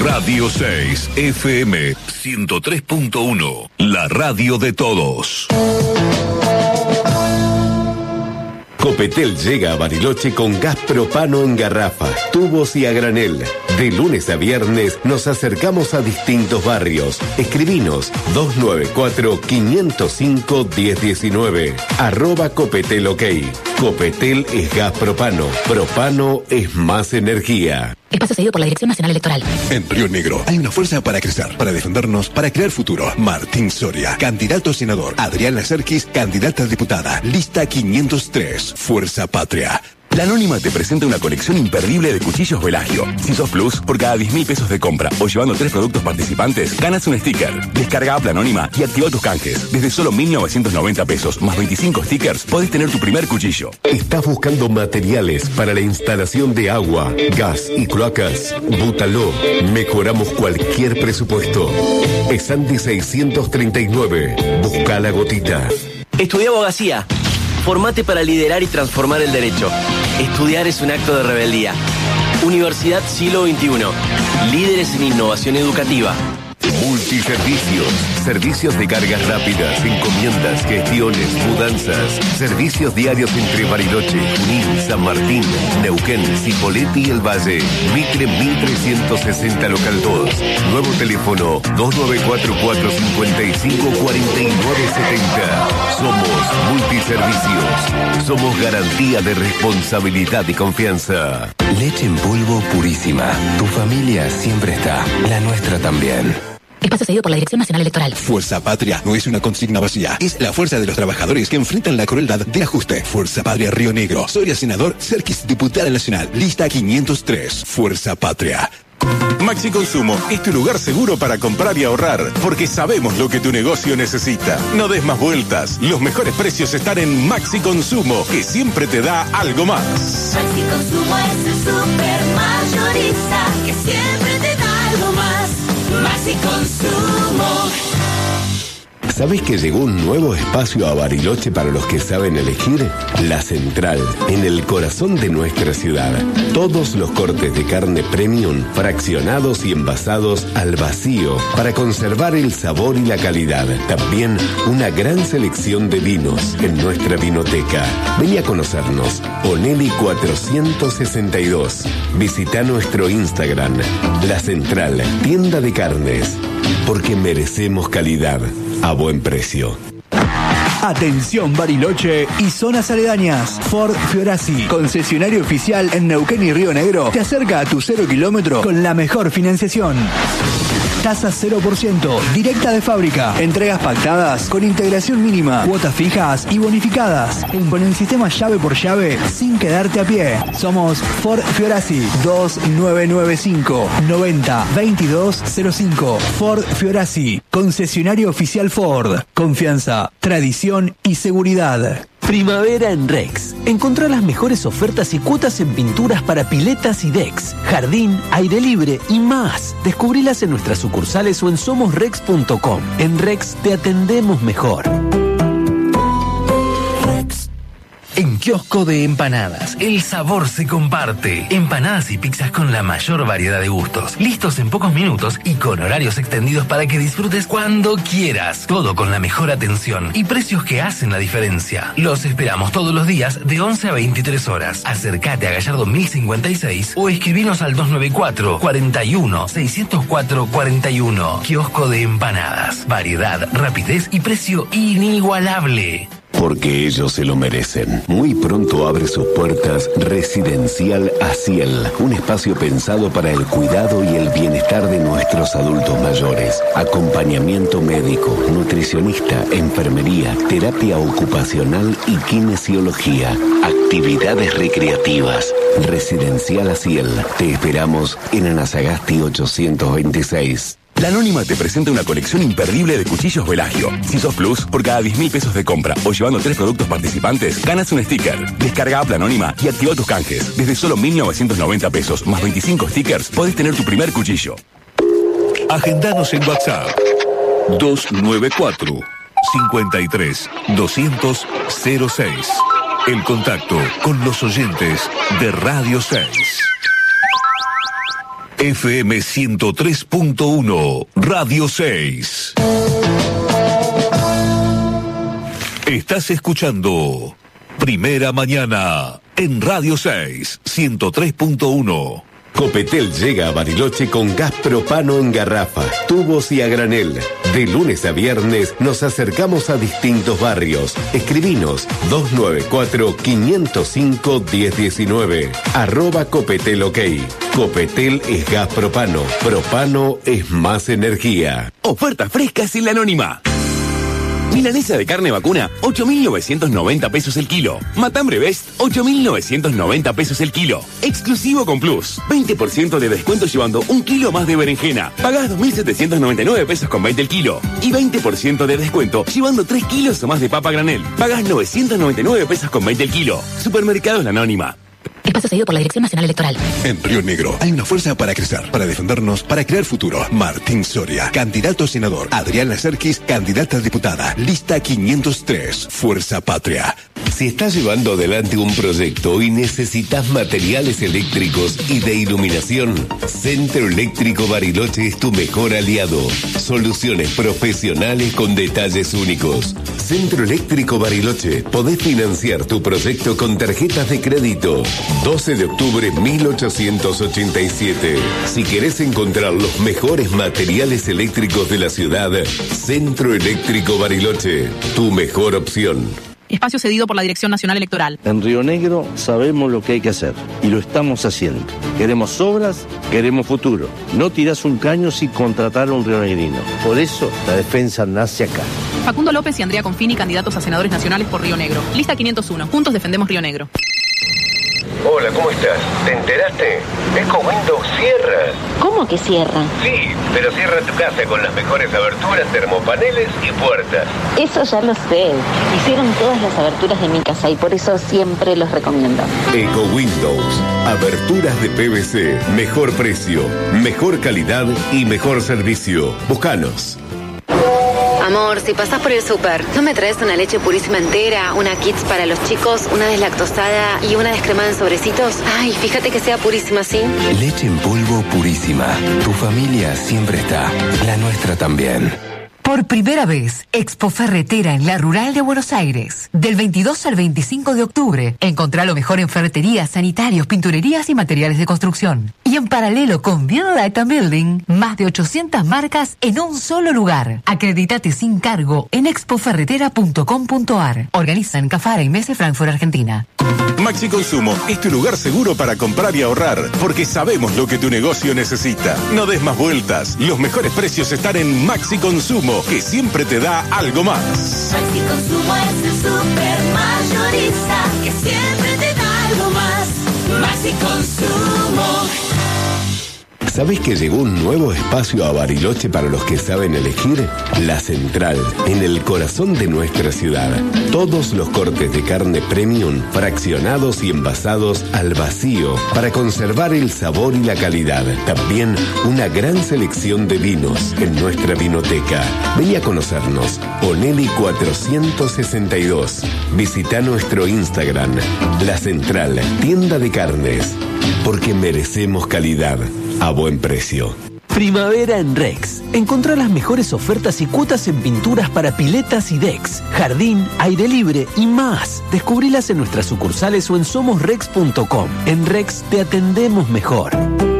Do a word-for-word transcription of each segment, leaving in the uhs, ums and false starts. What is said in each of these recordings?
Radio seis F M ciento tres punto uno, la radio de todos. Copetel llega a Bariloche con gas propano en garrafa, tubos y a granel. De lunes a viernes nos acercamos a distintos barrios. Escribinos dos nueve cuatro, cinco cero cinco, uno cero uno nueve. Arroba Copetel OK. Copetel es gas propano. Propano es más energía. Espacio cedido por la Dirección Nacional Electoral. En Río Negro hay una fuerza para crecer, para defendernos, para crear futuro. Martín Soria, candidato a senador. Adriana Serkis, candidata a diputada. Lista quinientos tres. Fuerza Patria. La Anónima te presenta una colección imperdible de cuchillos Velagio. Si sos Plus, por cada diez mil pesos de compra o llevando tres productos participantes, ganas un sticker. Descarga app La Anónima y activa tus canjes. Desde solo mil novecientos noventa pesos más veinticinco stickers, podés tener tu primer cuchillo. ¿Estás buscando materiales para la instalación de agua, gas y cloacas? Bútalo. Mejoramos cualquier presupuesto. Esandi seiscientos treinta y nueve. Busca la gotita. Estudié abogacía. Formate para liderar y transformar el derecho. Estudiar es un acto de rebeldía. Universidad Siglo veintiuno. Líderes en innovación educativa. Multiservicios. Servicios de cargas rápidas, encomiendas, gestiones, mudanzas. Servicios diarios entre Bariloche, Junín, San Martín, Neuquén, Cipolletti y El Valle. Mitre mil trescientos sesenta local dos. Nuevo teléfono dos nueve cuatro cuatro, cinco cinco, cuatro nueve siete cero. Somos Multiservicios. Somos garantía de responsabilidad y confianza. Leche en polvo purísima. Tu familia siempre está. La nuestra también. Espacio cedido por la Dirección Nacional Electoral. Fuerza Patria no es una consigna vacía. Es la fuerza de los trabajadores que enfrentan la crueldad de ajuste. Fuerza Patria Río Negro. Soria senador, Serkis diputada nacional. Lista quinientos tres. Fuerza Patria. Maxi Consumo es tu lugar seguro para comprar y ahorrar, porque sabemos lo que tu negocio necesita. No des más vueltas. Los mejores precios están en Maxi Consumo, que siempre te da algo más. Maxi Consumo es el super mayorista que siempre te da algo más. Maxi Consumo. ¿Sabes que llegó un nuevo espacio a Bariloche para los que saben elegir? La Central, en el corazón de nuestra ciudad. Todos los cortes de carne premium, fraccionados y envasados al vacío, para conservar el sabor y la calidad. También una gran selección de vinos en nuestra vinoteca. Vení a conocernos. Onelli cuatrocientos sesenta y dos. Visita nuestro Instagram. La Central, tienda de carnes. Porque merecemos calidad a buen precio. Atención Bariloche y zonas aledañas. Ford Fiorasi, concesionario oficial en Neuquén y Río Negro, te acerca a tu cero kilómetro con la mejor financiación. Tasa cero por ciento, directa de fábrica. Entregas pactadas con integración mínima, cuotas fijas y bonificadas. Con el sistema llave por llave sin quedarte a pie. Somos Ford Fiorasi. Dos nueve nueve cinco, noventa, veintidós cero cinco. Ford Fiorasi, concesionario oficial Ford. Confianza, tradición y seguridad. Primavera en Rex. Encontrá las mejores ofertas y cuotas en pinturas para piletas y decks, jardín, aire libre y más. Descubrilas en nuestras sucursales o en somos rex punto com. En Rex te atendemos mejor. En Kiosco de Empanadas, el sabor se comparte. Empanadas y pizzas con la mayor variedad de gustos. Listos en pocos minutos y con horarios extendidos para que disfrutes cuando quieras. Todo con la mejor atención y precios que hacen la diferencia. Los esperamos todos los días de once a veintitrés horas. Acércate a Gallardo mil cincuenta y seis o escribinos al dos nueve cuatro, cuatro uno, seis cero cuatro, cuatro uno. Kiosco de Empanadas. Variedad, rapidez y precio inigualable. Porque ellos se lo merecen. Muy pronto abre sus puertas Residencial Asiel, un espacio pensado para el cuidado y el bienestar de nuestros adultos mayores. Acompañamiento médico, nutricionista, enfermería, terapia ocupacional y kinesiología. Actividades recreativas. Residencial Asiel. Te esperamos en Anasagasti ochocientos veintiséis. La Anónima te presenta una colección imperdible de cuchillos Velagio. Si sos Plus, por cada diez mil pesos de compra o llevando tres productos participantes, ganas un sticker. Descarga app La Anónima y activa tus canjes. Desde solo mil novecientos noventa pesos más veinticinco stickers, podés tener tu primer cuchillo. Agendanos en WhatsApp dos nueve cuatro, cinco tres, doscientos, cero seis. El contacto con los oyentes de Radio seis. F M ciento tres punto uno, Radio seis. Estás escuchando Primera Mañana en Radio seis, ciento tres punto uno. Copetel llega a Bariloche con gas propano en garrafa, tubos y a granel. De lunes a viernes nos acercamos a distintos barrios. Escribinos dos nueve cuatro, cinco cero cinco, uno cero uno nueve. Arroba Copetel OK. Copetel es gas propano. Propano es más energía. Ofertas frescas en la Anónima. Milanesa de carne vacuna, ocho mil novecientos noventa pesos el kilo. Matambre Best, ocho mil novecientos noventa pesos el kilo. Exclusivo con Plus. veinte por ciento de descuento llevando un kilo más de berenjena. Pagás dos mil setecientos noventa y nueve pesos con veinte el kilo. Y veinte por ciento de descuento llevando tres kilos o más de papa granel. Pagás novecientos noventa y nueve pesos con veinte el kilo. Supermercados La Anónima. Espacio cedido por la Dirección Nacional Electoral. En Río Negro hay una fuerza para crecer, para defendernos, para crear futuro. Martín Soria, candidato a senador. Adriana Serkis, candidata a diputada. Lista quinientos tres, Fuerza Patria. Si estás llevando adelante un proyecto y necesitas materiales eléctricos y de iluminación, Centro Eléctrico Bariloche es tu mejor aliado. Soluciones profesionales con detalles únicos. Centro Eléctrico Bariloche. Podés financiar tu proyecto con tarjetas de crédito. doce de octubre mil ochocientos ochenta y siete. Si querés encontrar los mejores materiales eléctricos de la ciudad, Centro Eléctrico Bariloche, tu mejor opción. Espacio cedido por la Dirección Nacional Electoral. En Río Negro sabemos lo que hay que hacer y lo estamos haciendo. Queremos obras, queremos futuro. No tirás un caño sin contratar a un rionegrino. Por eso la defensa nace acá. Facundo López y Andrea Confini, candidatos a senadores nacionales por Río Negro. Lista quinientos uno. Juntos defendemos Río Negro. Hola, ¿cómo estás? ¿Te enteraste? EcoWindows cierra. ¿Cómo que cierra? Sí, pero cierra tu casa con las mejores aberturas, termopaneles y puertas. Eso ya lo sé. Hicieron todas las aberturas de mi casa y por eso siempre los recomiendo. EcoWindows. Aberturas de P V C. Mejor precio, mejor calidad y mejor servicio. Búscanos. Amor, si pasás por el súper, ¿no me traes una leche purísima entera, una Kids para los chicos, una deslactosada y una descremada en sobrecitos? Ay, fíjate que sea purísima, ¿sí? Leche en polvo purísima. Tu familia siempre está. La nuestra también. Por primera vez, Expo Ferretera en la Rural de Buenos Aires. Del veintidós al veinticinco de octubre, encontrá lo mejor en ferreterías, sanitarios, pinturerías y materiales de construcción. Y en paralelo con Build Light and Building, más de ochocientas marcas en un solo lugar. Acreditate sin cargo en expo ferretera punto com punto ar. Organizan Cafara y Mese Frankfurt, Argentina. Maxi Consumo es tu lugar seguro para comprar y ahorrar, porque sabemos lo que tu negocio necesita. No des más vueltas. Los mejores precios están en Maxi Consumo, que siempre te da algo más. Maxi Consumo es el super mayorista que siempre te da algo más. Maxi Consumo. ¿Sabés que llegó un nuevo espacio a Bariloche para los que saben elegir? La Central, en el corazón de nuestra ciudad. Todos los cortes de carne premium, fraccionados y envasados al vacío, para conservar el sabor y la calidad. También una gran selección de vinos en nuestra vinoteca. Vení a conocernos. Onelli cuatrocientos sesenta y dos. Visita nuestro Instagram. La Central, tienda de carnes. Porque merecemos calidad a buen precio. Primavera en Rex. Encontrá las mejores ofertas y cuotas en pinturas para piletas y decks, jardín, aire libre y más. Descubrilas en nuestras sucursales o en somos rex punto com. En Rex te atendemos mejor.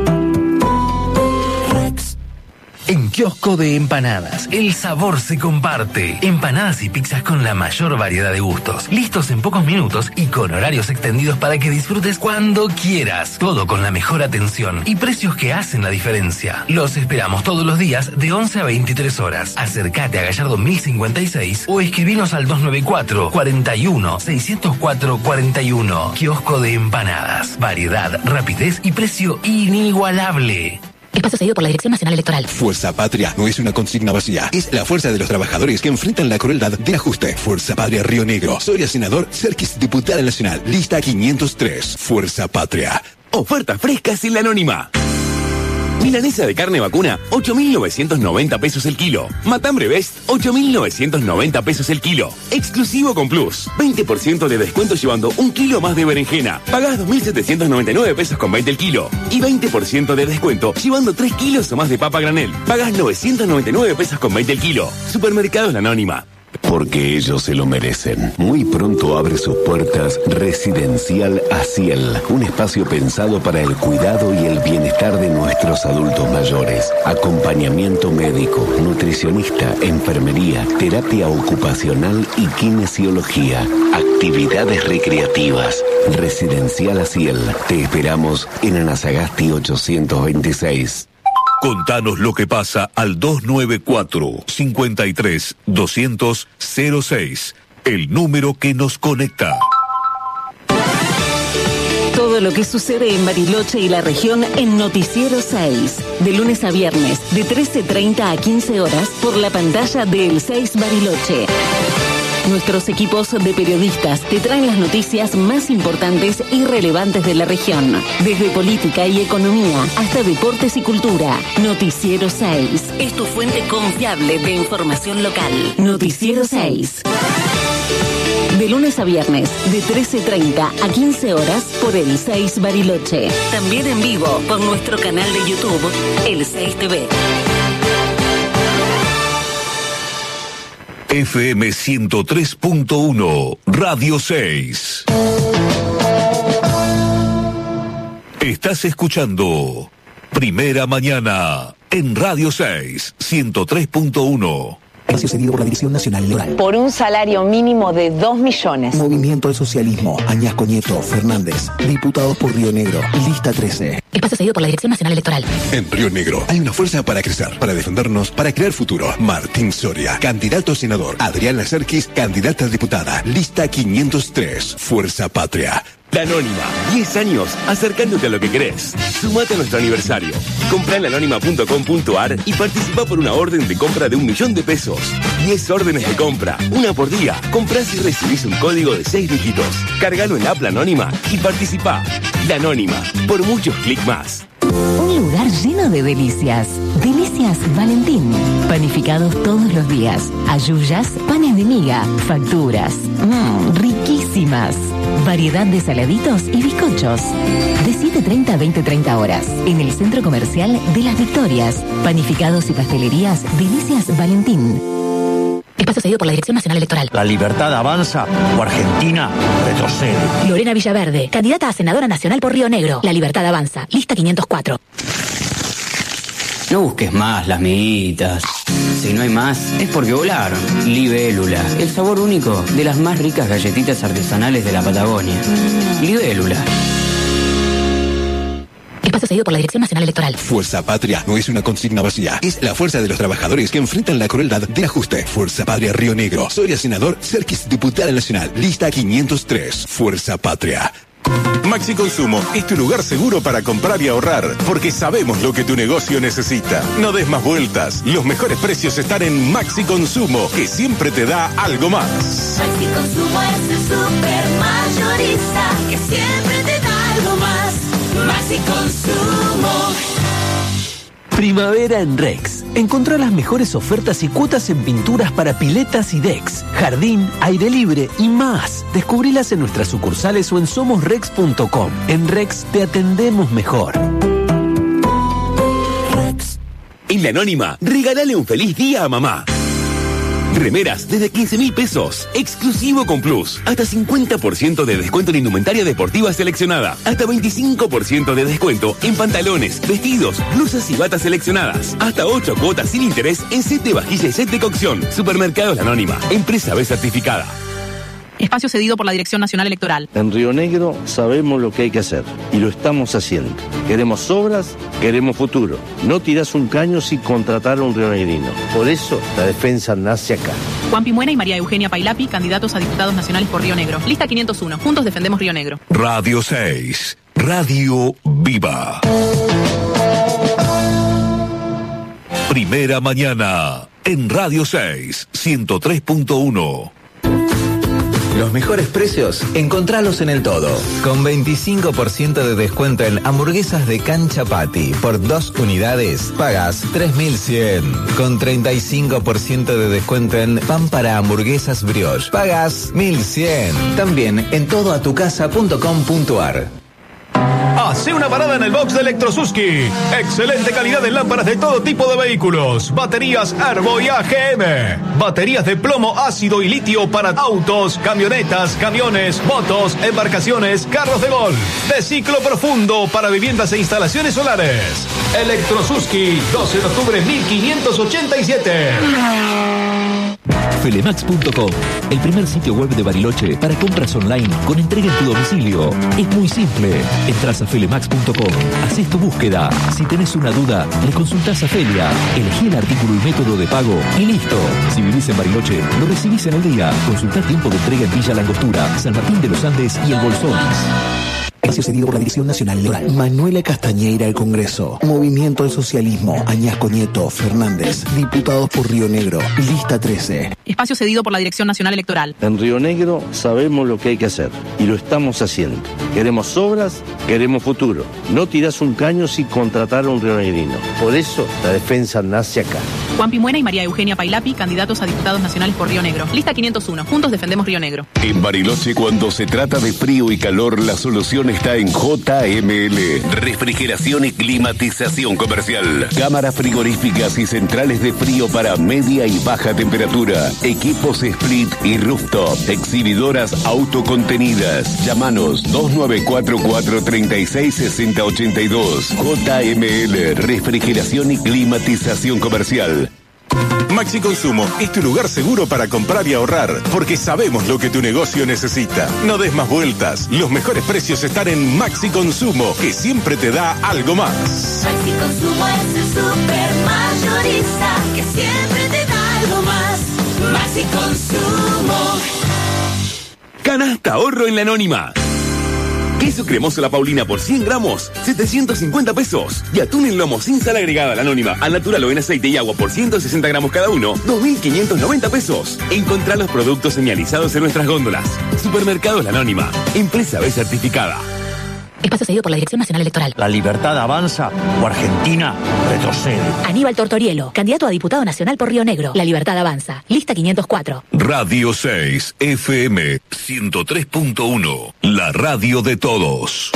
En Kiosco de Empanadas, el sabor se comparte. Empanadas y pizzas con la mayor variedad de gustos. Listos en pocos minutos y con horarios extendidos para que disfrutes cuando quieras. Todo con la mejor atención y precios que hacen la diferencia. Los esperamos todos los días de once a veintitrés horas. Acércate a Gallardo mil cincuenta y seis o escribinos al dos nueve cuatro, cuatro uno, seis cero cuatro, cuatro uno. Kiosco de Empanadas. Variedad, rapidez y precio inigualable. Espacio cedido por la Dirección Nacional Electoral. Fuerza Patria no es una consigna vacía. Es la fuerza de los trabajadores que enfrentan la crueldad del ajuste. Fuerza Patria Río Negro. Soria senador, Serkis diputada nacional. Lista quinientos tres. Fuerza Patria. Ofertas frescas en la Anónima. Milanesa de carne vacuna, ocho mil novecientos noventa pesos el kilo. Matambre Best, ocho mil novecientos noventa pesos el kilo. Exclusivo con Plus. veinte por ciento de descuento llevando un kilo más de berenjena. Pagás dos mil setecientos noventa y nueve pesos con veinte el kilo. Y veinte por ciento de descuento llevando tres kilos o más de papa granel. Pagás novecientos noventa y nueve pesos con veinte el kilo. Supermercados La Anónima. Porque ellos se lo merecen. Muy pronto abre sus puertas Residencial Asiel, un espacio pensado para el cuidado y el bienestar de nuestros adultos mayores. Acompañamiento médico, nutricionista, enfermería, terapia ocupacional y kinesiología. Actividades recreativas. Residencial Asiel. Te esperamos en Anasagasti ochocientos veintiséis. Contanos lo que pasa al dos nueve cuatro, cinco tres, dos cero cero cero seis, el número que nos conecta. Todo lo que sucede en Bariloche y la región en Noticiero seis. De lunes a viernes, de trece treinta a quince horas, por la pantalla de El seis Bariloche. Nuestros equipos de periodistas te traen las noticias más importantes y relevantes de la región. Desde política y economía hasta deportes y cultura. Noticiero seis. Es tu fuente confiable de información local. Noticiero seis. De lunes a viernes, de trece treinta a quince horas, por El seis Bariloche. También en vivo por nuestro canal de YouTube, El seis T V. F M ciento tres punto uno, Radio seis. Estás escuchando Primera Mañana en Radio seis, ciento tres punto uno. Espacio cedido por la Dirección Nacional Electoral. Por un salario mínimo de dos millones. Movimiento al Socialismo. Añasco Nieto, Fernández. Diputados por Río Negro. Lista trece. Espacio cedido por la Dirección Nacional Electoral. En Río Negro hay una fuerza para crecer, para defendernos, para crear futuro. Martín Soria, candidato a senador. Adriana Serkis, candidata a diputada. Lista quinientos tres. Fuerza Patria. La Anónima, diez años acercándote a lo que querés. Sumate a nuestro aniversario. Comprá en la anónima punto com punto a r y participa por una orden de compra de un millón de pesos. diez órdenes de compra, una por día. Comprás y recibís un código de seis dígitos. Cargalo en la app La Anónima y participá. La Anónima, por muchos clics más. Un lugar lleno de delicias. Delicias Valentín. Panificados todos los días. Ayuyas, panes de miga, facturas. Mmm, riquísimas. Variedad de saladitos y bizcochos. De siete treinta a veinte treinta horas. En el Centro Comercial de Las Victorias. Panificados y pastelerías Delicias Valentín. Espacio cedido por la Dirección Nacional Electoral. ¿La libertad avanza o Argentina retrocede? Lorena Villaverde, candidata a senadora nacional por Río Negro. La libertad avanza. Lista quinientos cuatro. No busques más las miguitas. Si no hay más, es porque volaron. Libélula, el sabor único de las más ricas galletitas artesanales de la Patagonia. Libélula. Espacio cedido por la Dirección Nacional Electoral. Fuerza Patria no es una consigna vacía. Es la fuerza de los trabajadores que enfrentan la crueldad del ajuste. Fuerza Patria Río Negro. Soria senador, Serkis diputada nacional. Lista quinientos tres. Fuerza Patria. Maxi Consumo es tu lugar seguro para comprar y ahorrar, porque sabemos lo que tu negocio necesita. No des más vueltas. Los mejores precios están en Maxi Consumo, que siempre te da algo más. Maxi Consumo es el super mayorista que siempre te da algo más. Maxi Consumo. Primavera en Rex. Encontrá las mejores ofertas y cuotas en pinturas para piletas y decks, jardín, aire libre y más. Descubrilas en nuestras sucursales o en somos rex punto com. En Rex te atendemos mejor. Rex. En La Anónima, regálale un feliz día a mamá. Remeras desde quince mil pesos. Exclusivo con Plus. Hasta cincuenta por ciento de descuento en indumentaria deportiva seleccionada. Hasta veinticinco por ciento de descuento en pantalones, vestidos, blusas y batas seleccionadas. Hasta ocho cuotas sin interés en set de vajilla y set de cocción. Supermercados La Anónima. Empresa B certificada. Espacio cedido por la Dirección Nacional Electoral. En Río Negro sabemos lo que hay que hacer y lo estamos haciendo. Queremos obras, queremos futuro. No tirás un caño sin contratar a un rionegrino. Por eso la defensa nace acá. Juan Pimuena y María Eugenia Pailapi, candidatos a diputados nacionales por Río Negro. Lista quinientos uno. Juntos defendemos Río Negro. Radio seis. Radio Viva. Primera Mañana en Radio seis, ciento tres punto uno. Los mejores precios, encontralos en El Todo. Con veinticinco por ciento de descuento en hamburguesas de cancha patty por dos unidades, pagas tres mil cien. Con treinta y cinco por ciento de descuento en pan para hamburguesas brioche, pagas mil cien. También en todo a tu casa punto com punto ar. Hace una parada en el box de Electrosuski. Excelente calidad en lámparas de todo tipo de vehículos. Baterías Arbo y A G M. Baterías de plomo, ácido y litio para autos, camionetas, camiones, motos, embarcaciones, carros de golf. De ciclo profundo para viviendas e instalaciones solares. Electrosuski, doce de octubre mil quinientos ochenta y siete. Felemax punto com, el primer sitio web de Bariloche para compras online con entrega en tu domicilio. Es muy simple. Entras a Felemax punto com, haces tu búsqueda. Si tenés una duda, le consultás a Felia. Elegí el artículo y método de pago y listo. Si vivís en Bariloche, lo recibís en el día. Consultá tiempo de entrega en Villa Langostura, San Martín de los Andes y El Bolsón. Espacio cedido por la Dirección Nacional Electoral. Manuela Castañeira al Congreso. Movimiento al Socialismo. Añasco Nieto Fernández. Diputados por Río Negro. Lista trece. Espacio cedido por la Dirección Nacional Electoral. En Río Negro sabemos lo que hay que hacer y lo estamos haciendo. Queremos obras, queremos futuro. No tirás un caño sin contratar a un rionegrino. Por eso la defensa nace acá. Juan Pimuena y María Eugenia Pailapi, candidatos a diputados nacionales por Río Negro. Lista quinientos uno. Juntos defendemos Río Negro. En Bariloche, cuando se trata de frío y calor, la solución está en J M L. Refrigeración y climatización comercial. Cámaras frigoríficas y centrales de frío para media y baja temperatura. Equipos split y rooftop. Exhibidoras autocontenidas. Llámanos dos nueve cuatro cuatro, tres seis, seis cero ocho dos. J M L. Refrigeración y climatización comercial. Maxi Consumo es tu lugar seguro para comprar y ahorrar, porque sabemos lo que tu negocio necesita. No des más vueltas. Los mejores precios están en Maxi Consumo, que siempre te da algo más. Maxi Consumo es el super mayorista que siempre te da algo más. Maxi Consumo. Canasta ahorro en la Anónima. Queso cremoso La Paulina por cien gramos, setecientos cincuenta pesos. Y atún en lomo sin sal agregada La Anónima, al natural o en aceite y agua por ciento sesenta gramos cada uno, dos mil quinientos noventa pesos. Encontrá los productos señalizados en nuestras góndolas. Supermercados La Anónima, empresa B certificada. Espacio cedido por la Dirección Nacional Electoral. ¿La libertad avanza o Argentina retrocede? Aníbal Tortorielo, candidato a diputado nacional por Río Negro. La libertad avanza. Lista quinientos cuatro. Radio seis F M ciento tres punto uno. La radio de todos.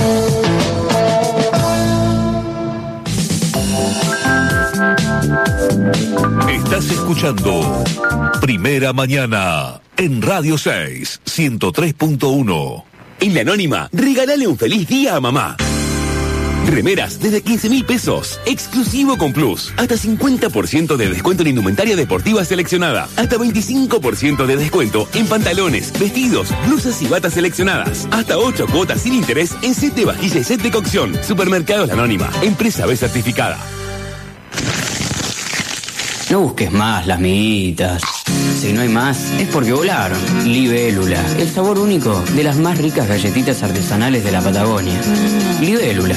Estás escuchando Primera Mañana en Radio seis ciento tres punto uno. En La Anónima, regálale un feliz día a mamá. Remeras desde quince mil pesos. Exclusivo con Plus. Hasta cincuenta por ciento de descuento en indumentaria deportiva seleccionada. Hasta veinticinco por ciento de descuento en pantalones, vestidos, blusas y batas seleccionadas. Hasta ocho cuotas sin interés en set de vajilla y set de cocción. Supermercados La Anónima. Empresa B certificada. No busques más las miguitas. Si no hay más, es porque volaron. Libélula, el sabor único de las más ricas galletitas artesanales de la Patagonia. Libélula.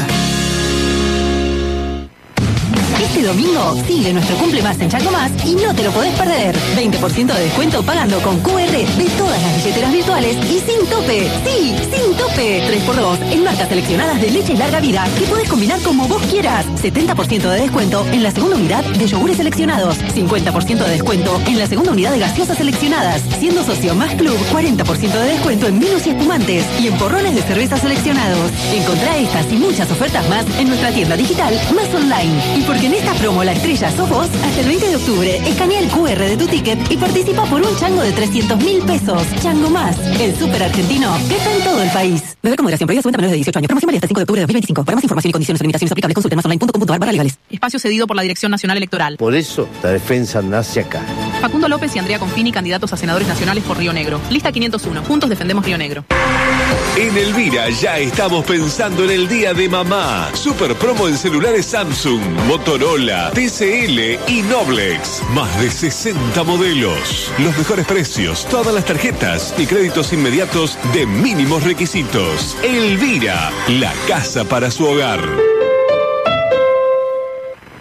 Este domingo sigue nuestro cumple más en Chango Más y no te lo podés perder. veinte por ciento de descuento pagando con Q R de todas las billeteras virtuales y sin tope. Sí, sin tope. tres por dos en marcas seleccionadas de leche larga vida que puedes combinar como vos quieras. setenta por ciento de descuento en la segunda unidad de yogures seleccionados. cincuenta por ciento de descuento en la segunda unidad de gaseosas seleccionadas. Siendo socio más club, cuarenta por ciento de descuento en vinos y espumantes y en porrones de cerveza seleccionados. Encontrá estas y muchas ofertas más en nuestra tienda digital Más Online. Y porque en esta promo la estrella sos vos, hasta el veinte de octubre, escanea el Q R de tu ticket y participa por un chango de trescientos mil pesos. Chango Más, el súper argentino que está en todo el país. Beber con moderación, prohibida su venta a menores de dieciocho años. Promoción válida hasta el cinco de octubre de dos mil veinticinco. Para más información y condiciones o limitaciones aplicables, consulte más online punto com punto ar barra legales. Espacio cedido por la Dirección Nacional Electoral. Por eso la defensa nace acá. Facundo López y Andrea Confini, candidatos a senadores nacionales por Río Negro. Lista quinientos uno. Juntos defendemos Río Negro. En Elvira ya estamos pensando en el día de mamá. Super promo en celulares Samsung, Motorola, T C L y Noblex. Más de sesenta modelos. Los mejores precios, todas las tarjetas y créditos inmediatos de mínimos requisitos. Elvira, la casa para su hogar.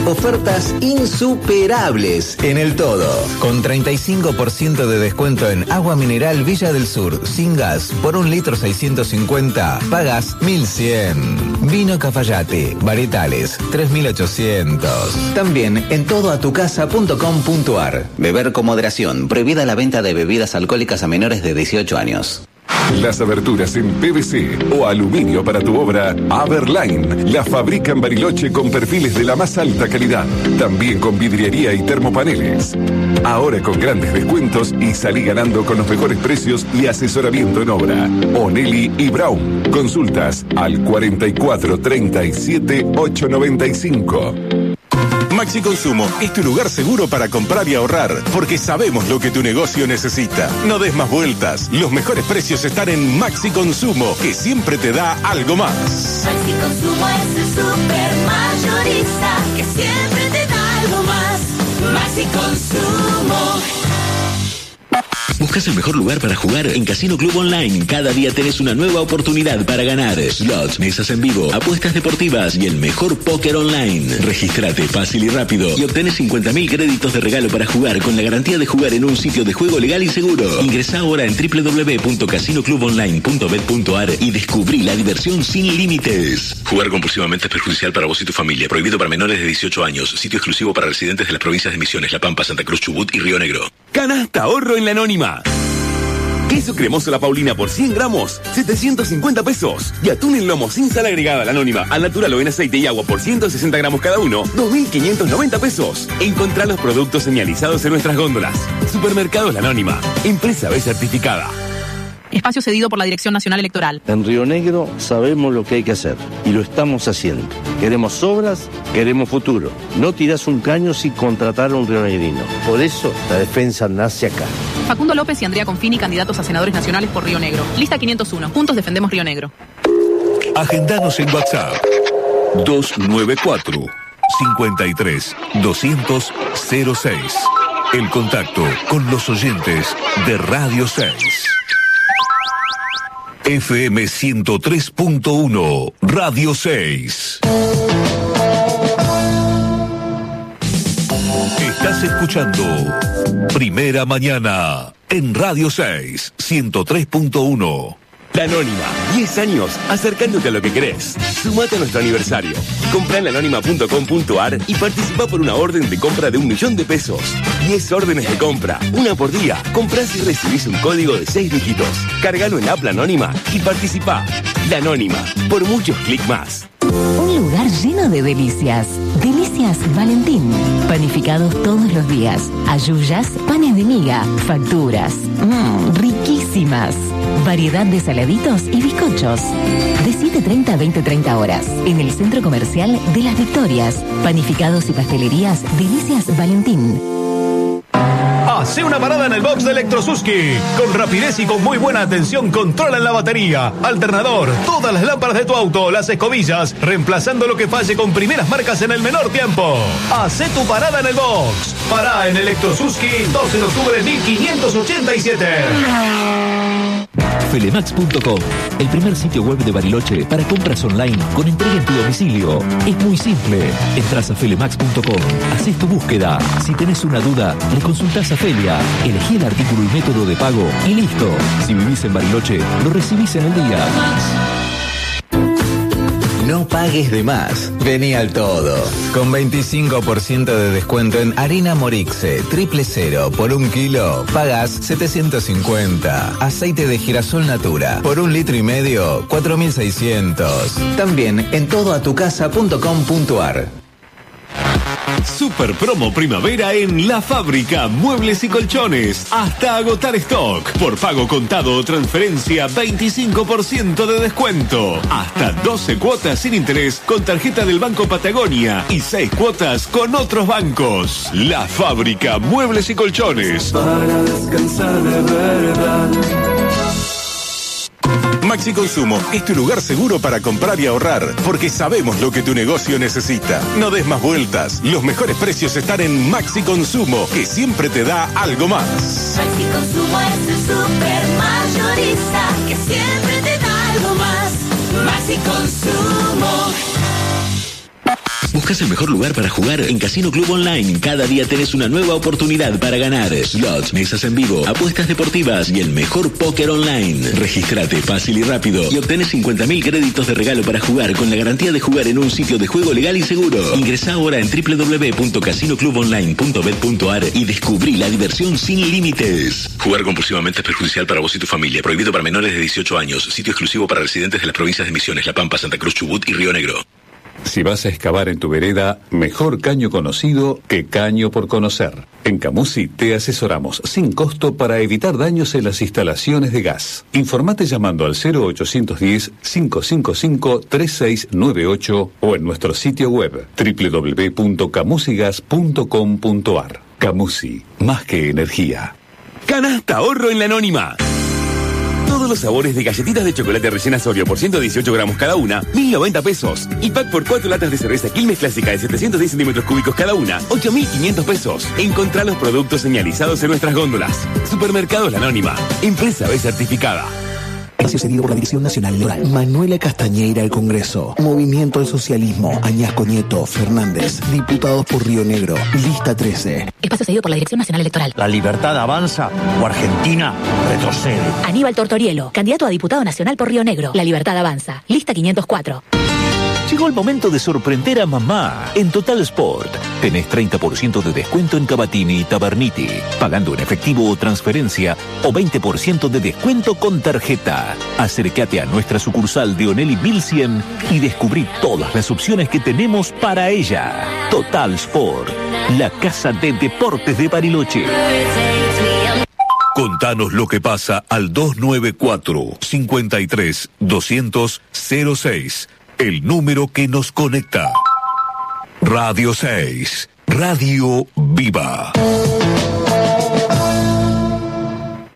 Ofertas insuperables en el todo. Con treinta y cinco por ciento de descuento en agua mineral Villa del Sur, sin gas, por un litro seiscientos cincuenta, pagas mil cien. Vino Cafayate, varietales, tres mil ochocientos. También en todo a tu casa punto com punto ar. Beber con moderación. Prohibida la venta de bebidas alcohólicas a menores de dieciocho años. Las aberturas en P V C o aluminio para tu obra, Aberline la fabrica en Bariloche con perfiles de la más alta calidad. También con vidriería y termopaneles. Ahora con grandes descuentos y salí ganando con los mejores precios y asesoramiento en obra. Onelli y Brown. Consultas al cuarenta y cuatro treinta y siete ochocientos noventa y cinco. Maxi Consumo es tu lugar seguro para comprar y ahorrar, porque sabemos lo que tu negocio necesita. No des más vueltas. Los mejores precios están en Maxi Consumo, que siempre te da algo más. Maxi Consumo es el super mayorista que siempre te da algo más. Maxi Consumo. ¿Buscas el mejor lugar para jugar? En Casino Club Online. Cada día tenés una nueva oportunidad para ganar. Slots, mesas en vivo, apuestas deportivas y el mejor póker online. Regístrate fácil y rápido y obtenés cincuenta mil créditos de regalo para jugar con la garantía de jugar en un sitio de juego legal y seguro. Ingresá ahora en doble u doble u doble u punto casino club online punto bet punto ar y descubrí la diversión sin límites. Jugar compulsivamente es perjudicial para vos y tu familia. Prohibido para menores de dieciocho años. Sitio exclusivo para residentes de las provincias de Misiones, La Pampa, Santa Cruz, Chubut y Río Negro. Canasta ahorro en la Anónima. Queso cremoso La Paulina por cien gramos, setecientos cincuenta pesos. Y atún en lomo sin sal agregada La Anónima, al natural o en aceite y agua por ciento sesenta gramos cada uno, dos mil quinientos noventa pesos. Encontrá los productos señalizados en nuestras góndolas. Supermercados La Anónima, empresa B certificada. Espacio cedido por la Dirección Nacional Electoral. En Río Negro sabemos lo que hay que hacer y lo estamos haciendo. Queremos obras, queremos futuro. No tirás un caño sin contratar a un rionegrino. Por eso la defensa nace acá. Facundo López y Andrea Confini, candidatos a senadores nacionales por Río Negro. Lista quinientos uno. Juntos defendemos Río Negro. Agendanos en WhatsApp dos nueve cuatro, cinco tres, doscientos, cero seis. El contacto con los oyentes de Radio seis. F M ciento tres punto uno, Radio seis. Estás escuchando Primera Mañana en Radio seis, ciento tres punto uno. La Anónima, diez años acercándote a lo que querés. Sumate a nuestro aniversario. Comprá en la anónima punto com punto ar y participa por una orden de compra de un millón de pesos. diez órdenes de compra, una por día. Comprás y recibís un código de seis dígitos. Cargalo en App La Anónima y participá. La Anónima, por muchos clics más. Un lugar lleno de delicias. Delicias Valentín. Panificados todos los días. Ayuyas, panes de miga, facturas. Mmm, riquísimas. Variedad de saladitos y bizcochos. De siete treinta a veinte treinta horas. En el Centro Comercial de Las Victorias. Panificados y pastelerías Delicias Valentín. Hace una parada en el box de Electrosuski. Con rapidez y con muy buena atención controlan la batería, alternador, todas las lámparas de tu auto, las escobillas, reemplazando lo que falle con primeras marcas en el menor tiempo. Hace tu parada en el box. Pará en Electrosuski, doce de octubre mil quinientos ochenta y siete. Felemax punto com, el primer sitio web de Bariloche para compras online con entrega en tu domicilio. Es muy simple. Entras a Felemax punto com, haces tu búsqueda. Si tenés una duda, le consultás a Felia. Elegí el artículo y método de pago y listo. Si vivís en Bariloche, lo recibís en el día. No pagues de más. Vení al todo. Con veinticinco por ciento de descuento en harina Morixe, triple cero, por un kilo, pagas setecientos cincuenta. Aceite de girasol Natura, por un litro y medio, cuatro mil seiscientos. También en todo a tu casa punto com punto ar. Super promo primavera en La Fábrica, muebles y colchones. Hasta agotar stock. Por pago contado o transferencia, veinticinco por ciento de descuento. Hasta doce cuotas sin interés con tarjeta del Banco Patagonia y seis cuotas con otros bancos. La Fábrica, muebles y colchones. Para descansar de verdad. Maxi Consumo es tu lugar seguro para comprar y ahorrar, porque sabemos lo que tu negocio necesita. No des más vueltas. Los mejores precios están en Maxi Consumo, que siempre te da algo más. Maxi Consumo es el super mayorista que siempre te da algo más. Maxi Consumo. ¿Buscas el mejor lugar para jugar? En Casino Club Online, cada día tenés una nueva oportunidad para ganar. Slots, mesas en vivo, apuestas deportivas y el mejor póker online. Regístrate fácil y rápido y obtenés cincuenta mil créditos de regalo para jugar con la garantía de jugar en un sitio de juego legal y seguro. Ingresá ahora en doble u doble u doble u punto casino club online punto bet punto a r y descubrí la diversión sin límites. Jugar compulsivamente es perjudicial para vos y tu familia. Prohibido para menores de dieciocho años. Sitio exclusivo para residentes de las provincias de Misiones, La Pampa, Santa Cruz, Chubut y Río Negro. Si vas a excavar en tu vereda, mejor caño conocido que caño por conocer. En Camusi te asesoramos sin costo para evitar daños en las instalaciones de gas. Informate llamando al cero ochocientos diez, cinco cinco cinco, tres seis nueve ocho o en nuestro sitio web doble u doble u doble u punto camusigas punto com punto a r. Camusi, más que energía. Canasta ahorro en la Anónima. Todos los sabores de galletitas de chocolate rellenas Oreo por ciento dieciocho gramos cada una, mil noventa pesos. Y pack por cuatro latas de cerveza Quilmes Clásica de setecientos diez centímetros cúbicos cada una, ocho mil quinientos pesos. Encontrá los productos señalizados en nuestras góndolas. Supermercados La Anónima. Empresa B certificada. Espacio cedido por la Dirección Nacional Electoral. Manuela Castañeira al Congreso. Movimiento al Socialismo. Añasco Nieto, Fernández. Diputados por Río Negro. Lista trece. Espacio cedido por la Dirección Nacional Electoral. ¿La libertad avanza o Argentina retrocede? Aníbal Tortorielo, candidato a diputado nacional por Río Negro. La libertad avanza. Lista quinientos cuatro. Llegó el momento de sorprender a mamá. En Total Sport tenés treinta por ciento de descuento en Cavatini y Taberniti, pagando en efectivo o transferencia, o veinte por ciento de descuento con tarjeta. Acércate a nuestra sucursal de Onelli mil cien y descubrí todas las opciones que tenemos para ella. Total Sport, la casa de deportes de Bariloche. Contanos lo que pasa al dos nueve cuatro, cinco tres, dos cero cero cero seis. El número que nos conecta. Radio seis. Radio Viva.